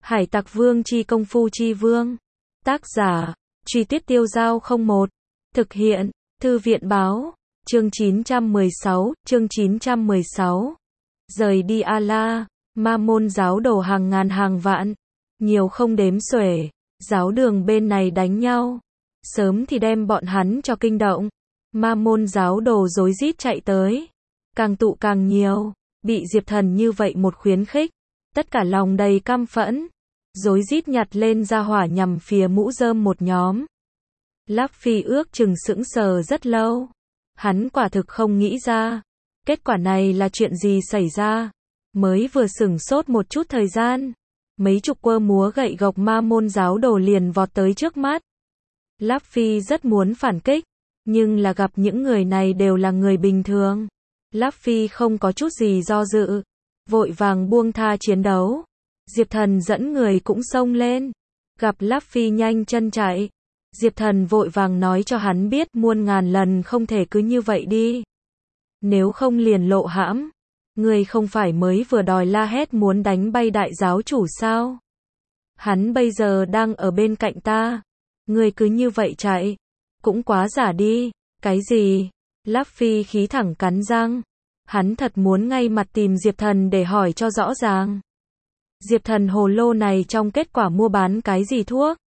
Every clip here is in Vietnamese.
Hải Tặc Vương chi công phu chi vương. Tác giả, Truy Tuyết Tiêu Dao 01. Thực hiện, Thư viện Báo. Chương 916. Rời đi A-la, Ma Môn giáo đồ hàng ngàn hàng vạn, nhiều không đếm xuể, giáo đường bên này đánh nhau, sớm thì đem bọn hắn cho kinh động. Ma Môn giáo đồ rối rít chạy tới, càng tụ càng nhiều, bị Diệp Thần như vậy một khuyến khích, tất cả lòng đầy căm phẫn, rối rít nhặt lên ra hỏa nhằm phía mũ rơm một nhóm. Láp Phi ước chừng sững sờ rất lâu, hắn quả thực không nghĩ ra, kết quả này là chuyện gì xảy ra. Mới vừa sửng sốt một chút thời gian, mấy chục quơ múa gậy gộc Ma Môn giáo đồ liền vọt tới trước mắt. Láp Phi rất muốn phản kích, nhưng là gặp những người này đều là người bình thường. Láp Phi không có chút gì do dự, vội vàng buông tha chiến đấu. Diệp Thần dẫn người cũng xông lên, gặp Láp Phi nhanh chân chạy. Diệp Thần vội vàng nói cho hắn biết muôn ngàn lần không thể cứ như vậy đi. Nếu không liền lộ hãm. Ngươi không phải mới vừa đòi la hét muốn đánh bay đại giáo chủ sao? Hắn bây giờ đang ở bên cạnh ta. Ngươi cứ như vậy chạy. Cũng quá giả đi. Cái gì? Láp Phi khí thẳng cắn răng. Hắn thật muốn ngay mặt tìm Diệp Thần để hỏi cho rõ ràng. Diệp Thần hồ lô này trong kết quả mua bán cái gì thuốc?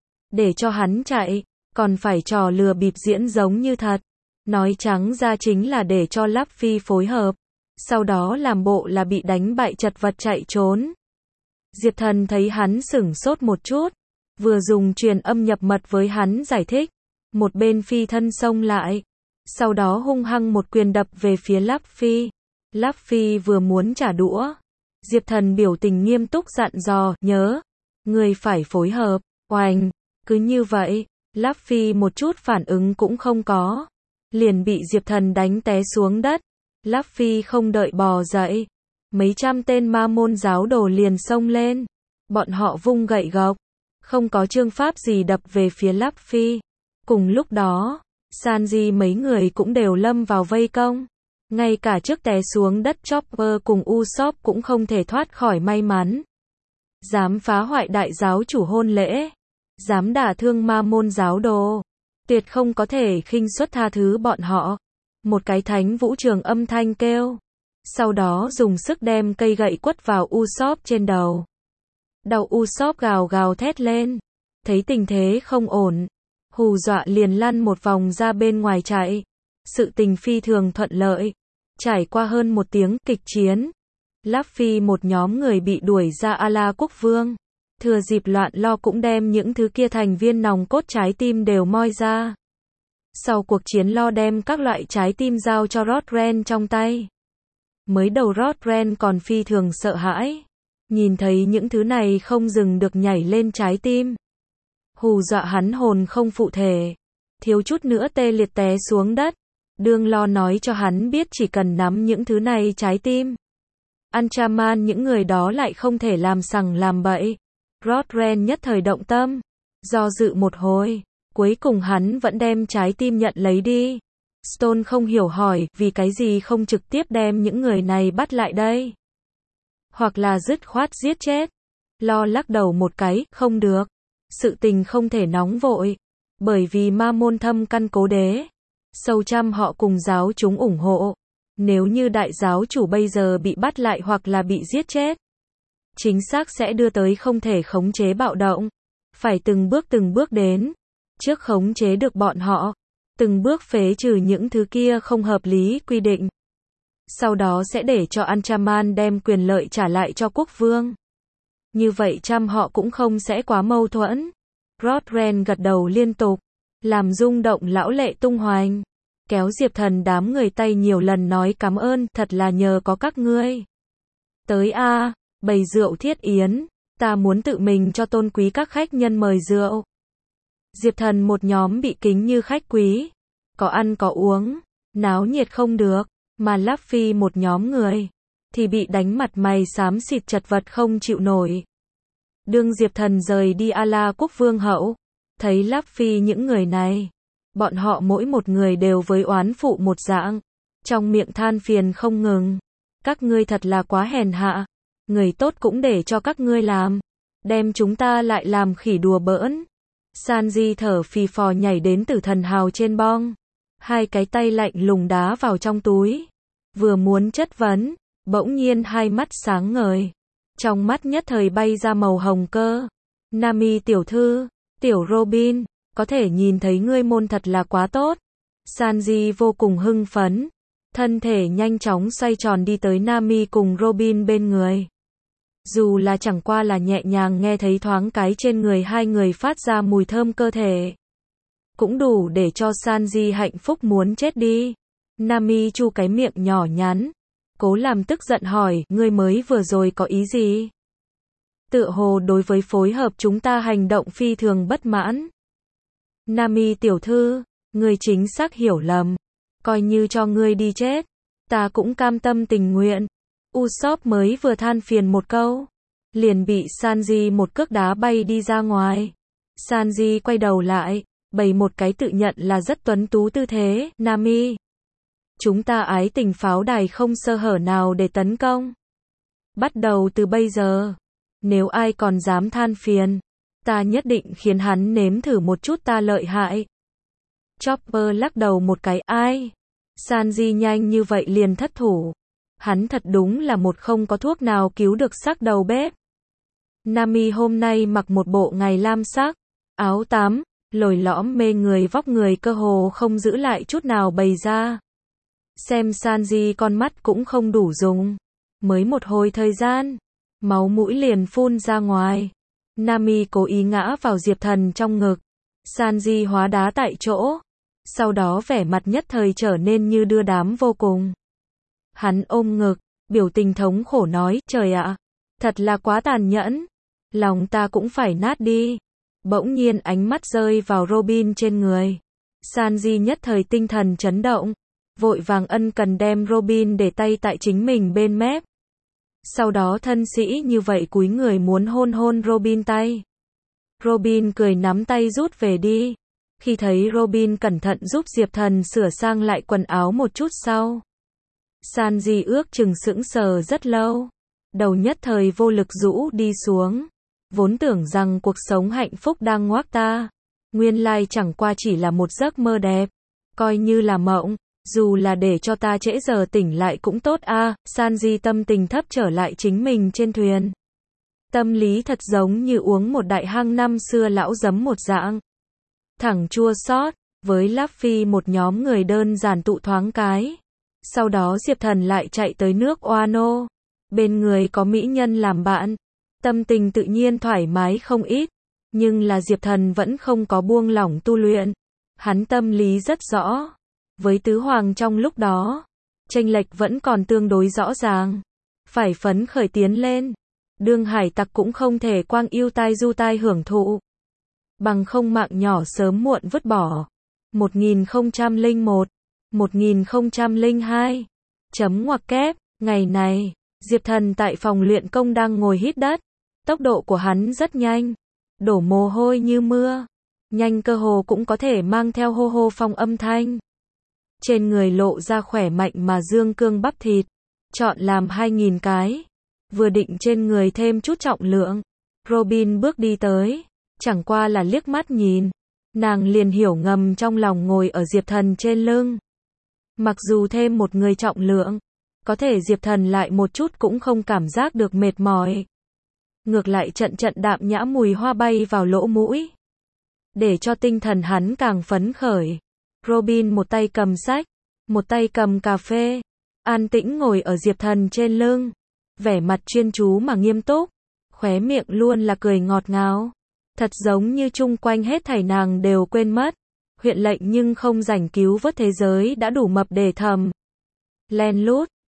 Để cho hắn chạy, còn phải trò lừa bịp diễn giống như thật. Nói trắng ra chính là để cho Láp Phi phối hợp. Sau đó làm bộ là bị đánh bại chật vật chạy trốn. Diệp Thần thấy hắn sửng sốt một chút, vừa dùng truyền âm nhập mật với hắn giải thích, một bên phi thân xông lại, sau đó hung hăng một quyền đập về phía Láp Phi. Láp Phi vừa muốn trả đũa, Diệp Thần biểu tình nghiêm túc dặn dò, nhớ, người phải phối hợp. Oành, cứ như vậy, Láp Phi một chút phản ứng cũng không có, liền bị Diệp Thần đánh té xuống đất. Láp Phi không đợi bò dậy, mấy trăm tên Ma Môn giáo đồ liền xông lên, bọn họ vung gậy gộc, không có chương pháp gì đập về phía Láp Phi. Cùng lúc đó, Sanji mấy người cũng đều lâm vào vây công, ngay cả trước té xuống đất Chopper cùng Usopp cũng không thể thoát khỏi may mắn. Dám phá hoại đại giáo chủ hôn lễ, dám đả thương Ma Môn giáo đồ, tuyệt không có thể khinh suất tha thứ bọn họ. Một cái thánh vũ trường âm thanh kêu, sau đó dùng sức đem cây gậy quất vào Usopp trên đầu. Đầu Usopp gào gào thét lên, thấy tình thế không ổn, hù dọa liền lăn một vòng ra bên ngoài chạy. Sự tình phi thường thuận lợi, trải qua hơn một tiếng kịch chiến, Láp Phi một nhóm người bị đuổi ra A-la quốc vương, thừa dịp loạn lo cũng đem những thứ kia thành viên nòng cốt trái tim đều moi ra. Sau cuộc chiến lo đem các loại trái tim giao cho Rodren trong tay. Mới đầu Rodren còn phi thường sợ hãi, nhìn thấy những thứ này không dừng được nhảy lên trái tim, hù dọa hắn hồn không phụ thể, thiếu chút nữa tê liệt té xuống đất. Đương lo nói cho hắn biết chỉ cần nắm những thứ này trái tim, Anchaman những người đó lại không thể làm sằng làm bậy. Rodren nhất thời động tâm, do dự một hồi, cuối cùng hắn vẫn đem trái tim nhận lấy đi. Stone không hiểu hỏi, vì cái gì không trực tiếp đem những người này bắt lại đây? Hoặc là dứt khoát giết chết. Lo lắc đầu một cái, không được. Sự tình không thể nóng vội. Bởi vì Ma Môn thâm căn cố đế. Sâu trăm họ cùng giáo chúng ủng hộ. Nếu như đại giáo chủ bây giờ bị bắt lại hoặc là bị giết chết, chính xác sẽ đưa tới không thể khống chế bạo động. Phải từng bước đến. Trước khống chế được bọn họ, từng bước phế trừ những thứ kia không hợp lý quy định. Sau đó sẽ để cho Anchaman đem quyền lợi trả lại cho quốc vương. Như vậy trăm họ cũng không sẽ quá mâu thuẫn. Rodren gật đầu liên tục, làm rung động lão lệ tung hoành, kéo Diệp Thần đám người tay nhiều lần nói cảm ơn, thật là nhờ có các ngươi. Tới a, bày rượu thiết yến, ta muốn tự mình cho tôn quý các khách nhân mời rượu. Diệp Thần một nhóm bị kính như khách quý, có ăn có uống, náo nhiệt không được, mà Láp Phi một nhóm người thì bị đánh mặt mày xám xịt chật vật không chịu nổi. Đương Diệp Thần rời đi A-la quốc vương hậu, thấy Láp Phi những người này, bọn họ mỗi một người đều với oán phụ một dạng, trong miệng than phiền không ngừng. Các ngươi thật là quá hèn hạ, người tốt cũng để cho các ngươi làm. đem chúng ta lại làm khỉ đùa bỡn. Sanji thở phì phò nhảy đến tử thần hào trên bong. Hai cái tay lạnh lùng đá vào trong túi. Vừa muốn chất vấn, bỗng nhiên hai mắt sáng ngời. Trong mắt nhất thời bay ra màu hồng cơ. Nami tiểu thư, tiểu Robin, có thể nhìn thấy ngươi môn thật là quá tốt. Sanji vô cùng hưng phấn. Thân thể nhanh chóng xoay tròn đi tới Nami cùng Robin bên người. Dù là chẳng qua là nhẹ nhàng nghe thấy thoáng cái trên người hai người phát ra mùi thơm cơ thể. Cũng đủ để cho Sanji hạnh phúc muốn chết đi. Nami chu cái miệng nhỏ nhắn. Cố làm tức giận hỏi, ngươi mới vừa rồi có ý gì? Tựa hồ đối với phối hợp chúng ta hành động phi thường bất mãn. Nami tiểu thư, ngươi chính xác hiểu lầm. Coi như cho ngươi đi chết, ta cũng cam tâm tình nguyện. Usopp mới vừa than phiền một câu, liền bị Sanji một cước đá bay đi ra ngoài. Sanji quay đầu lại, bày một cái tự nhận là rất tuấn tú tư thế, Nami. Chúng ta ái tình pháo đài không sơ hở nào để tấn công. Bắt đầu từ bây giờ, nếu ai còn dám than phiền, ta nhất định khiến hắn nếm thử một chút ta lợi hại. Chopper lắc đầu một cái, ai? Sanji nhanh như vậy liền thất thủ. Hắn thật đúng là một không có thuốc nào cứu được xác đầu bếp. Nami hôm nay mặc một bộ ngày lam sắc, áo tắm, lồi lõm mê người vóc người cơ hồ không giữ lại chút nào bày ra. Xem Sanji con mắt cũng không đủ dùng. Mới một hồi thời gian, máu mũi liền phun ra ngoài. Nami cố ý ngã vào Diệp Thần trong ngực. Sanji hóa đá tại chỗ. Sau đó vẻ mặt nhất thời trở nên như đưa đám vô cùng. Hắn ôm ngực, biểu tình thống khổ nói, trời ạ, thật là quá tàn nhẫn. Lòng ta cũng phải nát đi. Bỗng nhiên ánh mắt rơi vào Robin trên người. Sanji nhất thời tinh thần chấn động. Vội vàng ân cần đem Robin để tay tại chính mình bên mép. Sau đó thân sĩ như vậy cúi người muốn hôn hôn Robin tay. Robin cười nắm tay rút về đi. Khi thấy Robin cẩn thận giúp Diệp Thần sửa sang lại quần áo một chút sau. Sanji ước chừng sững sờ rất lâu. Đầu nhất thời vô lực rũ đi xuống. Vốn tưởng rằng cuộc sống hạnh phúc đang ngoác ta. Nguyên lai chẳng qua chỉ là một giấc mơ đẹp. Coi như là mộng. Dù là để cho ta trễ giờ tỉnh lại cũng tốt a. Sanji tâm tình thấp trở lại chính mình trên thuyền. Tâm lý thật giống như uống một đại hang năm xưa lão giấm một dạng. Thẳng chua xót, với Luffy một nhóm người đơn giản tụ thoáng cái. Sau đó Diệp Thần lại chạy tới nước Wano. Bên người có mỹ nhân làm bạn. Tâm tình tự nhiên thoải mái không ít. Nhưng là Diệp Thần vẫn không có buông lỏng tu luyện. Hắn tâm lý rất rõ. Với tứ hoàng trong lúc đó, chênh lệch vẫn còn tương đối rõ ràng. Phải phấn khởi tiến lên. Đương hải tặc cũng không thể quang yêu tai du tai hưởng thụ. Bằng không mạng nhỏ sớm muộn vứt bỏ. 1001, 1002. Chấm ngoặc kép, ngày này, Diệp Thần tại phòng luyện công đang ngồi hít đất. Tốc độ của hắn rất nhanh. Đổ mồ hôi như mưa. Nhanh cơ hồ cũng có thể mang theo hô hô phong âm thanh. Trên người lộ ra khỏe mạnh mà dương cương bắp thịt. Chọn làm 2000 cái. Vừa định trên người thêm chút trọng lượng. Robin bước đi tới. Chẳng qua là liếc mắt nhìn. Nàng liền hiểu ngầm trong lòng ngồi ở Diệp Thần trên lưng. Mặc dù thêm một người trọng lượng. Có thể Diệp Thần lại một chút cũng không cảm giác được mệt mỏi. Ngược lại trận trận đạm nhã mùi hoa bay vào lỗ mũi. Để cho tinh thần hắn càng phấn khởi. Robin một tay cầm sách, một tay cầm cà phê, an tĩnh ngồi ở Diệp Thần trên lưng, vẻ mặt chuyên chú mà nghiêm túc, khóe miệng luôn là cười ngọt ngào, thật giống như chung quanh hết thảy nàng đều quên mất, huyện lệnh nhưng không rảnh cứu vớt thế giới đã đủ mập để thầm. Len lút,